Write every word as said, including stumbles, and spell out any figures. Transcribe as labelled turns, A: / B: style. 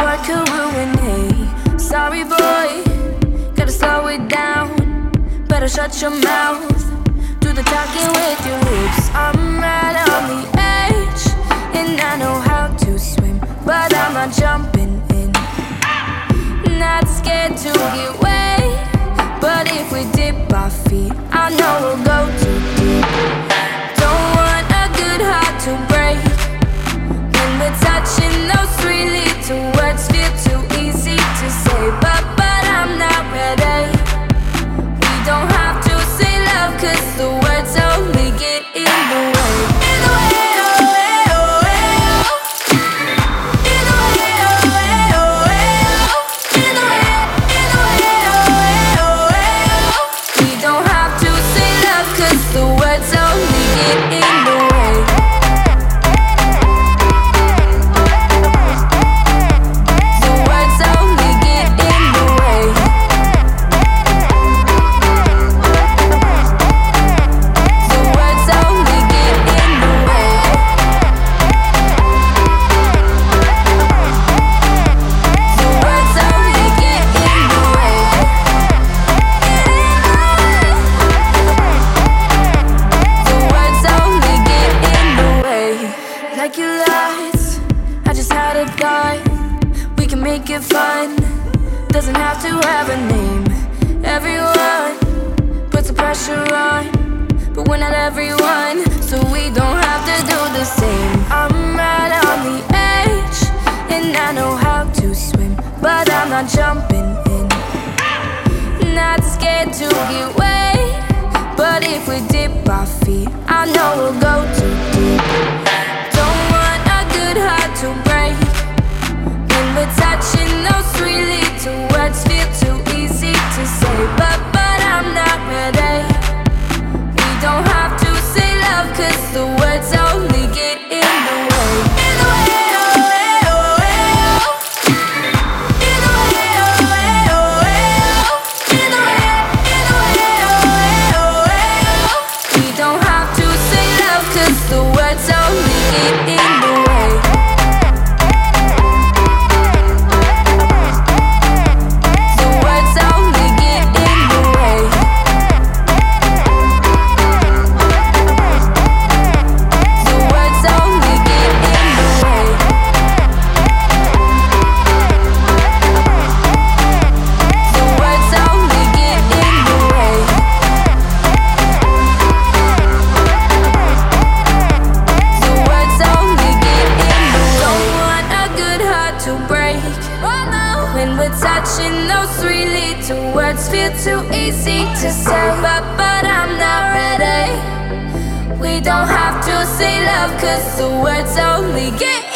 A: heart could ruin it. Sorry boy, gotta slow it down. Better shut your mouth, do the talking with your lips. I'm right on the edge, and I know how to swim, but I'm not jumping in. Not scared to get wet, but if we dip our feet, I know we'll go too deep. Don't want a good heart to break. When we're touching those three little words feel too easy to say, but, but I'm not ready. We don't have to say love, cause the words only get in the way. In the way, oh, way, oh, way, oh. In the way, oh, way, oh, way, oh. In the way, in the way, oh, way, oh, way, oh. We don't have to say love, cause the words only get in the way. The words only get in the way. The words only get in the way. The words only get in the way. The words only get in the way. Like your lights, I just had a thought. We can make it fun, doesn't have to have a name. Everyone puts the pressure on, but we're not everyone, so we don't have to do the same. I'm right on the edge, and I know how to swim, but I'm not jumping in. Not scared to get wet, but if we dip our feet, I know we'll go too deep. Don't want a good heart to break. When we're touching those three little words feel too easy to say, but, but I'm not ready. We don't have to say love, cause the words only get in the way. In the way, oh, way, oh, way, oh. In the way, oh, way, oh, way, oh. In the way, in the way, oh, way, oh, way, oh. We don't have to say love, cause the words only get in the way. The words only get in the way. The words only get in the way. The words only get in the way. The words only get in the way. Don't want a good heart to break. When we're touching those three little words feel too easy to say, but, but I'm not ready. We don't have to say love, cause the words only get